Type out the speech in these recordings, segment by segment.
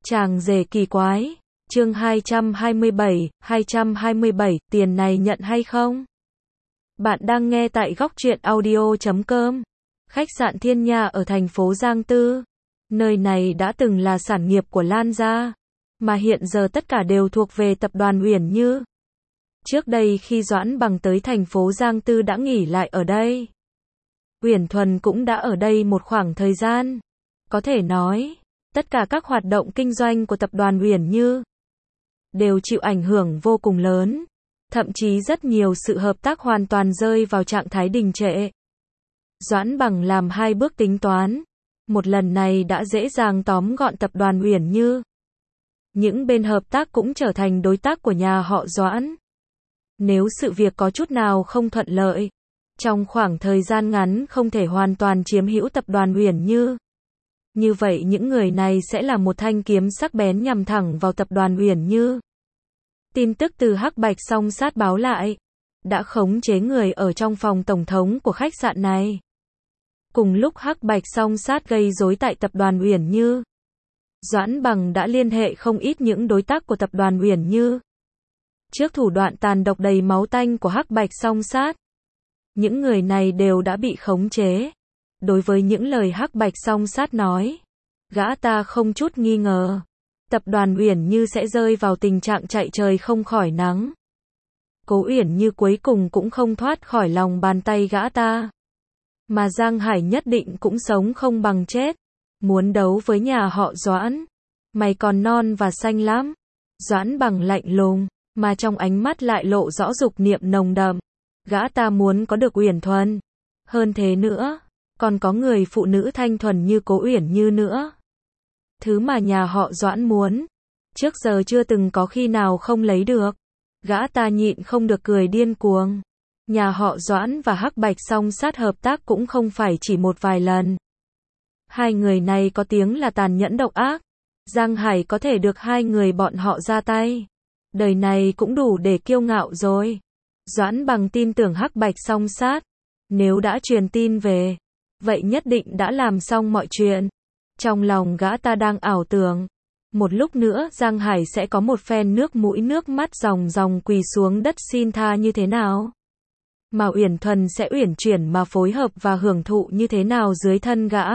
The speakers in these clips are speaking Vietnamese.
Chàng rể kỳ quái. Chương 227, tiền này nhận hay không? Bạn đang nghe tại góc truyện audio.com. Khách sạn Thiên Nha ở thành phố Giang Tư. Nơi này đã từng là sản nghiệp của Lan gia, mà hiện giờ tất cả đều thuộc về tập đoàn Uyển Như. Trước đây khi Doãn Bằng tới thành phố Giang Tư đã nghỉ lại ở đây. Uyển Thuần cũng đã ở đây một khoảng thời gian. Có thể nói, tất cả các hoạt động kinh doanh của tập đoàn Uyển Như đều chịu ảnh hưởng vô cùng lớn. Thậm chí rất nhiều sự hợp tác hoàn toàn rơi vào trạng thái đình trệ. Doãn Bằng làm hai bước tính toán. Một lần này đã dễ dàng tóm gọn tập đoàn Uyển Như. Những bên hợp tác cũng trở thành đối tác của nhà họ Doãn. Nếu sự việc có chút nào không thuận lợi, trong khoảng thời gian ngắn không thể hoàn toàn chiếm hữu tập đoàn Uyển Như. Như vậy những người này sẽ là một thanh kiếm sắc bén nhằm thẳng vào tập đoàn Uyển Như. Tin tức từ Hắc Bạch Song Sát báo lại, đã khống chế người ở trong phòng tổng thống của khách sạn này. Cùng lúc Hắc Bạch Song Sát gây rối tại tập đoàn Uyển Như, Doãn Bằng đã liên hệ không ít những đối tác của tập đoàn Uyển Như. Trước thủ đoạn tàn độc đầy máu tanh của Hắc Bạch Song Sát, những người này đều đã bị khống chế. Đối với những lời Hắc Bạch Song Sát nói, gã ta không chút nghi ngờ, tập đoàn Uyển Như sẽ rơi vào tình trạng chạy trời không khỏi nắng. Cố Uyển Như cuối cùng cũng không thoát khỏi lòng bàn tay gã ta. Mà Giang Hải nhất định cũng sống không bằng chết. Muốn đấu với nhà họ Doãn, mày còn non và xanh lắm. Doãn Bằng lạnh lùng, mà trong ánh mắt lại lộ rõ dục niệm nồng đậm. Gã ta muốn có được Uyển Thuần. Hơn thế nữa, còn có người phụ nữ thanh thuần như Cố Uyển Như nữa. Thứ mà nhà họ Doãn muốn, trước giờ chưa từng có khi nào không lấy được. Gã ta nhịn không được cười điên cuồng. Nhà họ Doãn và Hắc Bạch Song Sát hợp tác cũng không phải chỉ một vài lần. Hai người này có tiếng là tàn nhẫn độc ác. Giang Hải có thể được hai người bọn họ ra tay, đời này cũng đủ để kiêu ngạo rồi. Doãn Bằng tin tưởng Hắc Bạch Song Sát. Nếu đã truyền tin về, vậy nhất định đã làm xong mọi chuyện. Trong lòng gã ta đang ảo tưởng, một lúc nữa Giang Hải sẽ có một phen nước mũi nước mắt ròng ròng quỳ xuống đất xin tha như thế nào. Mà Uyển Thuần sẽ uyển chuyển mà phối hợp và hưởng thụ như thế nào dưới thân gã.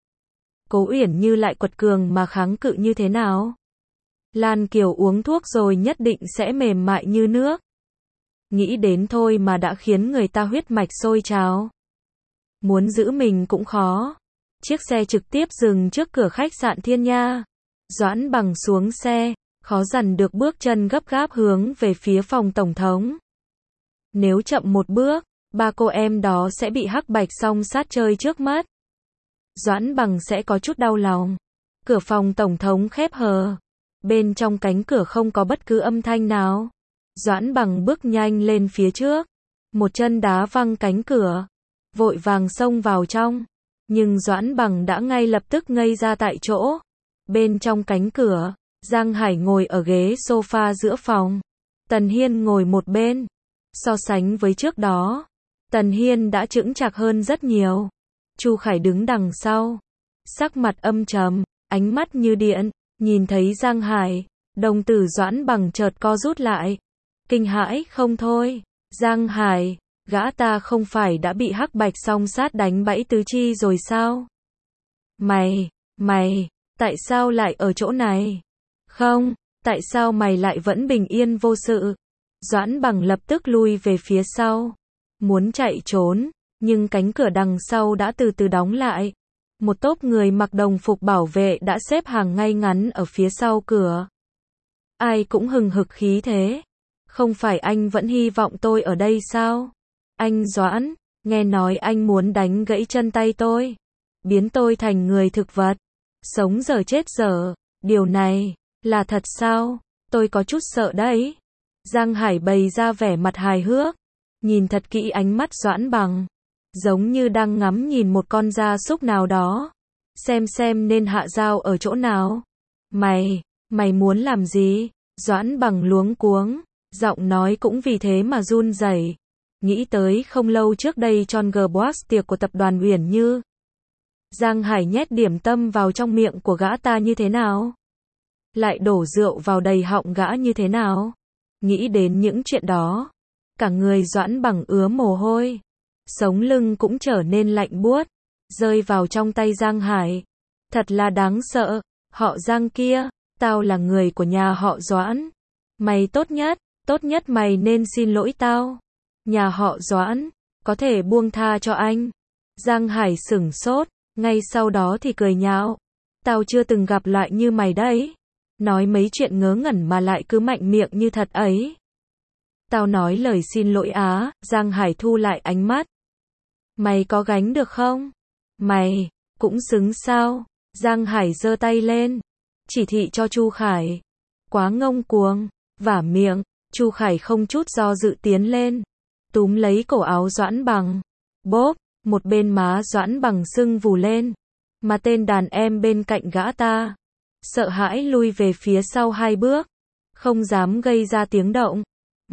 Cố Uyển Như lại quật cường mà kháng cự như thế nào. Lan Kiều uống thuốc rồi nhất định sẽ mềm mại như nước. Nghĩ đến thôi mà đã khiến người ta huyết mạch sôi trào. Muốn giữ mình cũng khó. Chiếc xe trực tiếp dừng trước cửa khách sạn Thiên Nha. Doãn Bằng xuống xe, khó dằn được bước chân gấp gáp hướng về phía phòng tổng thống. Nếu chậm một bước, ba cô em đó sẽ bị Hắc Bạch Song Sát chơi trước mắt. Doãn Bằng sẽ có chút đau lòng. Cửa phòng tổng thống khép hờ. Bên trong cánh cửa không có bất cứ âm thanh nào. Doãn Bằng bước nhanh lên phía trước. Một chân đá văng cánh cửa. Vội vàng xông vào trong. Nhưng Doãn Bằng đã ngay lập tức ngây ra tại chỗ. Bên trong cánh cửa, Giang Hải ngồi ở ghế sofa giữa phòng. Tần Hiên ngồi một bên. So sánh với trước đó, Tần Hiên đã chững chạc hơn rất nhiều. Chu Khải đứng đằng sau, sắc mặt âm trầm, ánh mắt như điện, nhìn thấy Giang Hải, đồng tử Doãn Bằng chợt co rút lại. Kinh hãi không thôi. Giang Hải, gã ta không phải đã bị Hắc Bạch Song Sát đánh bẫy tứ chi rồi sao? Mày, tại sao lại ở chỗ này? Không, tại sao mày lại vẫn bình yên vô sự? Doãn Bằng lập tức lui về phía sau, muốn chạy trốn, nhưng cánh cửa đằng sau đã từ từ đóng lại. Một tốp người mặc đồng phục bảo vệ đã xếp hàng ngay ngắn ở phía sau cửa. Ai cũng hừng hực khí thế. Không phải anh vẫn hy vọng tôi ở đây sao? Anh Doãn, nghe nói anh muốn đánh gãy chân tay tôi, biến tôi thành người thực vật, sống dở chết dở. Điều này là thật sao? Tôi có chút sợ đấy. Giang Hải bày ra vẻ mặt hài hước, nhìn thật kỹ ánh mắt Doãn Bằng, giống như đang ngắm nhìn một con gia súc nào đó. Xem nên hạ dao ở chỗ nào. Mày muốn làm gì? Doãn Bằng luống cuống, giọng nói cũng vì thế mà run rẩy. Nghĩ tới không lâu trước đây John Gerbox tiệc của tập đoàn Uyển Như. Giang Hải nhét điểm tâm vào trong miệng của gã ta như thế nào? lại đổ rượu vào đầy họng gã như thế nào? Nghĩ đến những chuyện đó, cả người Doãn Bằng ứa mồ hôi, sống lưng cũng trở nên lạnh buốt, rơi vào trong tay Giang Hải. Thật là đáng sợ, họ Giang kia, tao là người của nhà họ Doãn. Mày tốt nhất mày nên xin lỗi tao. Nhà họ Doãn, có thể buông tha cho anh. Giang Hải sửng sốt, ngay sau đó thì cười nhạo. Tao chưa từng gặp loại như mày đấy. Nói mấy chuyện ngớ ngẩn mà lại cứ mạnh miệng như thật ấy. Tao nói lời xin lỗi á, Giang Hải thu lại ánh mắt. Mày có gánh được không? Mày, cũng xứng sao? Giang Hải giơ tay lên, chỉ thị cho Chu Khải. Quá ngông cuồng, vả miệng, Chu Khải không chút do dự tiến lên, túm lấy cổ áo Doãn Bằng. Bốp, một bên má Doãn Bằng sưng vù lên, mà tên đàn em bên cạnh gã ta, sợ hãi lui về phía sau 2 bước, không dám gây ra tiếng động.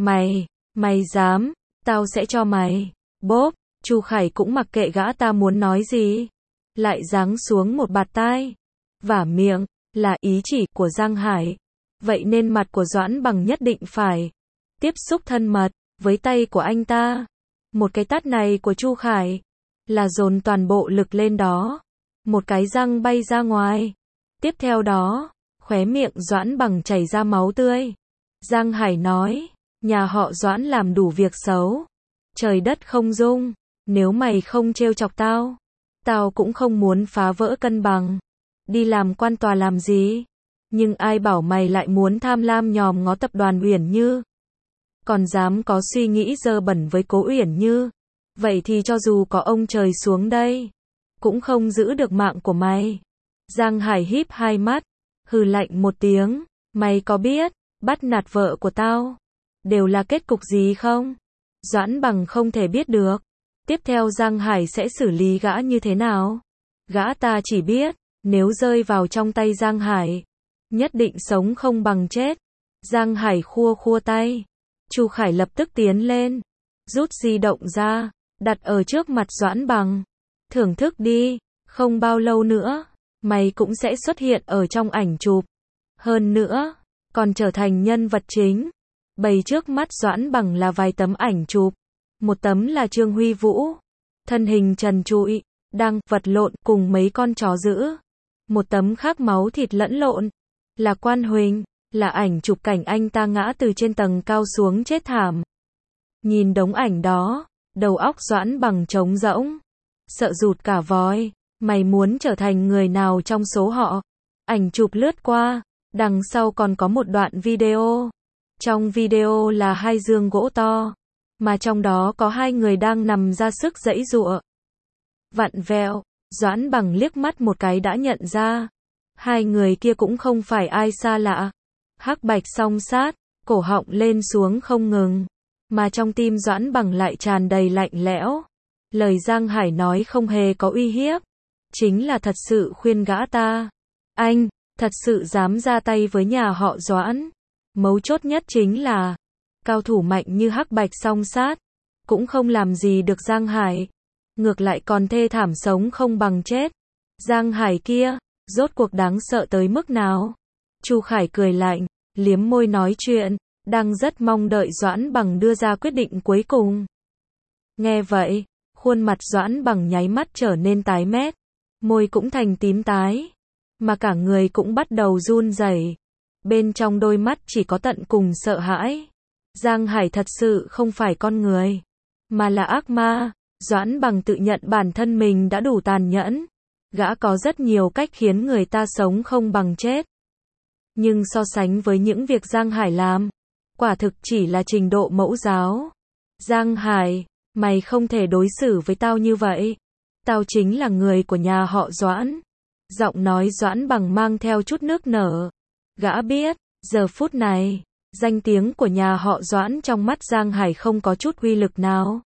Mày dám, tao sẽ cho mày. Bốp, Chu Khải cũng mặc kệ gã ta muốn nói gì, lại giáng xuống một bạt tai. Vả miệng, là ý chỉ của Giang Hải. Vậy nên mặt của Doãn Bằng nhất định phải tiếp xúc thân mật với tay của anh ta. Một cái tát này của Chu Khải là dồn toàn bộ lực lên đó. Một cái răng bay ra ngoài. Tiếp theo đó, khóe miệng Doãn Bằng chảy ra máu tươi. Giang Hải nói, nhà họ Doãn làm đủ việc xấu, trời đất không dung. Nếu mày không trêu chọc tao, tao cũng không muốn phá vỡ cân bằng. Đi làm quan tòa làm gì? Nhưng ai bảo mày lại muốn tham lam nhòm ngó tập đoàn Uyển Như? Còn dám có suy nghĩ dơ bẩn với cố Uyển Như? Vậy thì cho dù có ông trời xuống đây, cũng không giữ được mạng của mày. Giang Hải híp 2 mắt, hừ lạnh một tiếng. Mày có biết, bắt nạt vợ của tao đều là kết cục gì không? Doãn Bằng không thể biết được. Tiếp theo Giang Hải sẽ xử lý gã như thế nào? Gã ta chỉ biết, nếu rơi vào trong tay Giang Hải, nhất định sống không bằng chết. Giang Hải khua khua tay. Chu Khải lập tức tiến lên, rút di động ra, đặt ở trước mặt Doãn Bằng. Thưởng thức đi, không bao lâu nữa, mày cũng sẽ xuất hiện ở trong ảnh chụp. Hơn nữa, còn trở thành nhân vật chính. Bày trước mắt Doãn Bằng là vài tấm ảnh chụp. Một tấm là Trương Huy Vũ, thân hình trần trụi, đang vật lộn cùng mấy con chó dữ. Một tấm khác máu thịt lẫn lộn, là Quan Huỳnh, là ảnh chụp cảnh anh ta ngã từ trên tầng cao xuống chết thảm. Nhìn đống ảnh đó, đầu óc Doãn Bằng trống rỗng, sợ rụt cả vòi. Mày muốn trở thành người nào trong số họ? Ảnh chụp lướt qua, đằng sau còn có một đoạn video. Trong video là 2 giường gỗ to, mà trong đó có 2 người đang nằm ra sức giãy giụa. Vặn vẹo, Doãn Bằng liếc mắt một cái đã nhận ra. 2 người kia cũng không phải ai xa lạ. Hắc Bạch song sát, cổ họng lên xuống không ngừng. Mà trong tim Doãn Bằng lại tràn đầy lạnh lẽo. Lời Giang Hải nói không hề có uy hiếp. Chính là thật sự khuyên gã ta. Anh, thật sự dám ra tay với nhà họ Doãn. Mấu chốt nhất chính là, cao thủ mạnh như Hắc Bạch song sát, cũng không làm gì được Giang Hải. Ngược lại còn thê thảm sống không bằng chết. Giang Hải kia, rốt cuộc đáng sợ tới mức nào? Chu Khải cười lạnh, liếm môi nói chuyện, đang rất mong đợi Doãn Bằng đưa ra quyết định cuối cùng. Nghe vậy, khuôn mặt Doãn Bằng nháy mắt trở nên tái mét, môi cũng thành tím tái, mà cả người cũng bắt đầu run rẩy. Bên trong đôi mắt chỉ có tận cùng sợ hãi. Giang Hải thật sự không phải con người, mà là ác ma. Doãn Bằng tự nhận bản thân mình đã đủ tàn nhẫn. Gã có rất nhiều cách khiến người ta sống không bằng chết. Nhưng so sánh với những việc Giang Hải làm, quả thực chỉ là trình độ mẫu giáo. Giang Hải, mày không thể đối xử với tao như vậy. Tao chính là người của nhà họ Doãn. Giọng nói Doãn Bằng mang theo chút nước nở. Gã biết, giờ phút này, danh tiếng của nhà họ Doãn trong mắt Giang Hải không có chút uy lực nào,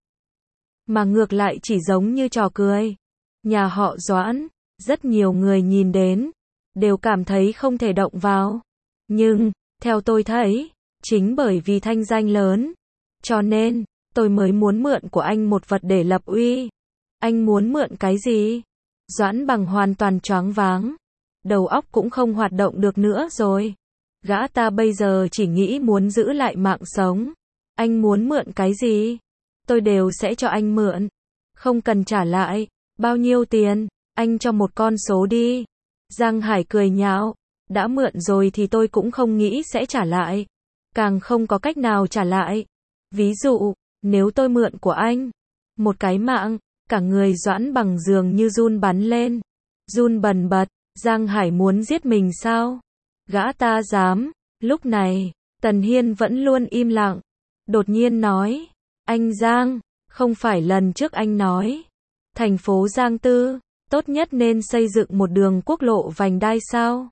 mà ngược lại chỉ giống như trò cười. Nhà họ Doãn, rất nhiều người nhìn đến, đều cảm thấy không thể động vào. Nhưng, theo tôi thấy, chính bởi vì thanh danh lớn, cho nên, tôi mới muốn mượn của anh một vật để lập uy. Anh muốn mượn cái gì? Doãn Bằng hoàn toàn choáng váng. Đầu óc cũng không hoạt động được nữa rồi. Gã ta bây giờ chỉ nghĩ muốn giữ lại mạng sống. Anh muốn mượn cái gì? Tôi đều sẽ cho anh mượn. Không cần trả lại. Bao nhiêu tiền? Anh cho một con số đi. Giang Hải cười nhạo. Đã mượn rồi thì tôi cũng không nghĩ sẽ trả lại. Càng không có cách nào trả lại. Ví dụ, nếu tôi mượn của anh một cái mạng, cả người Doãn Bằng dường như run bắn lên. Run bần bật. Giang Hải muốn giết mình sao? Gã ta dám. Lúc này, Tần Hiên vẫn luôn im lặng. Đột nhiên nói. Anh Giang, không phải lần trước anh nói. Thành phố Giang Tư, tốt nhất nên xây dựng một đường quốc lộ vành đai sao?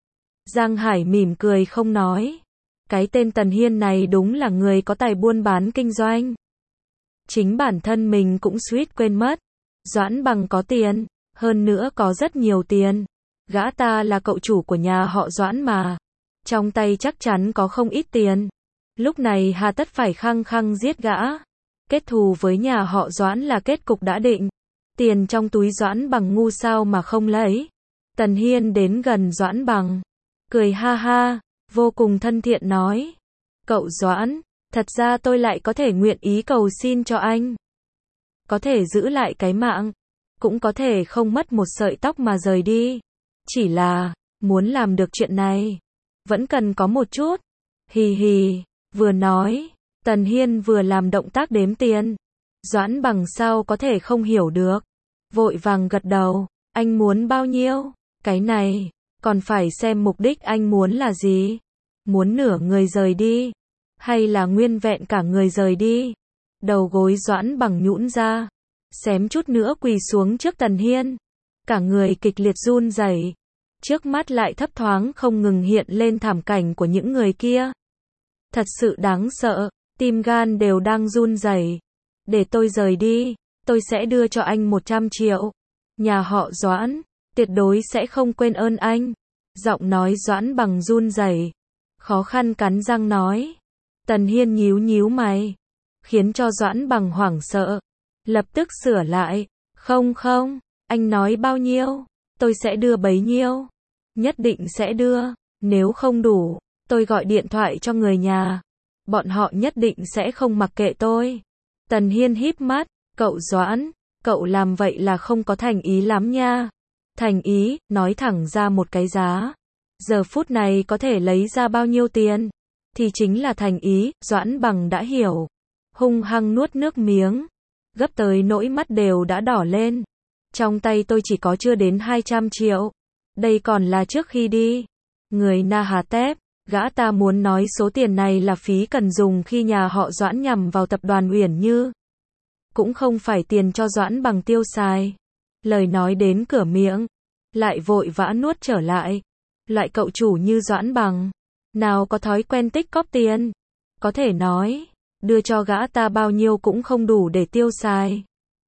Giang Hải mỉm cười không nói. Cái tên Tần Hiên này đúng là người có tài buôn bán kinh doanh. Chính bản thân mình cũng suýt quên mất. Doãn Bằng có tiền, hơn nữa có rất nhiều tiền. Gã ta là cậu chủ của nhà họ Doãn mà. Trong tay chắc chắn có không ít tiền. Lúc này hà tất phải khăng khăng giết gã. Kết thù với nhà họ Doãn là kết cục đã định. Tiền trong túi Doãn Bằng ngu sao mà không lấy. Tần Hiên đến gần Doãn Bằng. Cười ha ha, vô cùng thân thiện nói. Cậu Doãn, thật ra tôi lại có thể nguyện ý cầu xin cho anh. Có thể giữ lại cái mạng. Cũng có thể không mất một sợi tóc mà rời đi. Chỉ là, muốn làm được chuyện này, vẫn cần có một chút. Hì hì, vừa nói, Tần Hiên vừa làm động tác đếm tiền. Doãn Bằng sao có thể không hiểu được. Vội vàng gật đầu, anh muốn bao nhiêu? Cái này, còn phải xem mục đích anh muốn là gì. Muốn nửa người rời đi, hay là nguyên vẹn cả người rời đi? Đầu gối Doãn Bằng nhũn ra, xém chút nữa quỳ xuống trước Tần Hiên. Cả người kịch liệt run rẩy. Trước mắt lại thấp thoáng không ngừng hiện lên thảm cảnh của những người kia. Thật sự đáng sợ, tim gan đều đang run rẩy. Để tôi rời đi, tôi sẽ đưa cho anh 100 triệu. Nhà họ Doãn, tuyệt đối sẽ không quên ơn anh. Giọng nói Doãn Bằng run rẩy, khó khăn cắn răng nói. Tần Hiên nhíu nhíu mày, khiến cho Doãn Bằng hoảng sợ. Lập tức sửa lại, không không, anh nói bao nhiêu, tôi sẽ đưa bấy nhiêu. Nhất định sẽ đưa, nếu không đủ, tôi gọi điện thoại cho người nhà. Bọn họ nhất định sẽ không mặc kệ tôi. Tần Hiên híp mắt, cậu Doãn, cậu làm vậy là không có thành ý lắm nha. Thành ý, nói thẳng ra một cái giá. Giờ phút này có thể lấy ra bao nhiêu tiền, thì chính là thành ý. Doãn Bằng đã hiểu. Hung hăng nuốt nước miếng, gấp tới nỗi mắt đều đã đỏ lên. Trong tay tôi chỉ có chưa đến 200 triệu. Đây còn là trước khi đi. Người Na Hà tép, gã ta muốn nói số tiền này là phí cần dùng khi nhà họ Doãn nhằm vào tập đoàn Uyển Như. Cũng không phải tiền cho Doãn Bằng tiêu xài. Lời nói đến cửa miệng, lại vội vã nuốt trở lại. Loại cậu chủ như Doãn Bằng, nào có thói quen tích cóp tiền. Có thể nói, đưa cho gã ta bao nhiêu cũng không đủ để tiêu xài.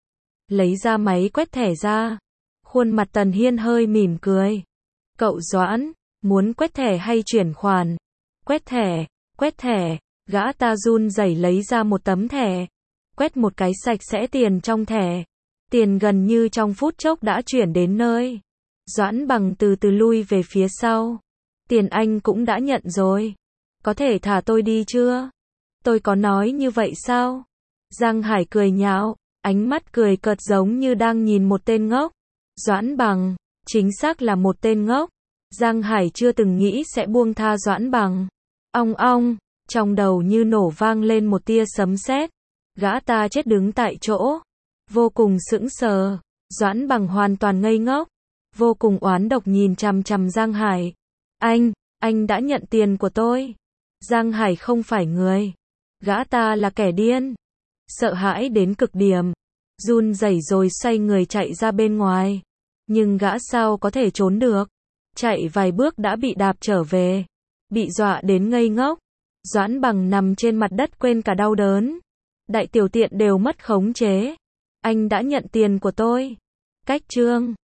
Lấy ra máy quét thẻ ra. Khuôn mặt Tần Hiên hơi mỉm cười. Cậu Doãn, muốn quét thẻ hay chuyển khoản? Quét thẻ, quét thẻ. Gã ta run rẩy lấy ra một tấm thẻ. Quét một cái sạch sẽ tiền trong thẻ. Tiền gần như trong phút chốc đã chuyển đến nơi. Doãn Bằng từ từ lui về phía sau. Tiền anh cũng đã nhận rồi. Có thể thả tôi đi chưa? Tôi có nói như vậy sao? Giang Hải cười nhạo, ánh mắt cười cợt giống như đang nhìn một tên ngốc. Doãn Bằng, chính xác là một tên ngốc. Giang Hải chưa từng nghĩ sẽ buông tha Doãn Bằng. Ong ong, trong đầu như nổ vang lên một tia sấm sét. Gã ta chết đứng tại chỗ, vô cùng sững sờ. Doãn Bằng hoàn toàn ngây ngốc, vô cùng oán độc nhìn chằm chằm Giang Hải. Anh đã nhận tiền của tôi. Giang Hải không phải người. Gã ta là kẻ điên. Sợ hãi đến cực điểm, run rẩy rồi xoay người chạy ra bên ngoài. Nhưng gã sao có thể trốn được. Chạy vài bước đã bị đạp trở về. Bị dọa đến ngây ngốc. Doãn Bằng nằm trên mặt đất quên cả đau đớn. Đại tiểu tiện đều mất khống chế. Anh đã nhận tiền của tôi. Cách chương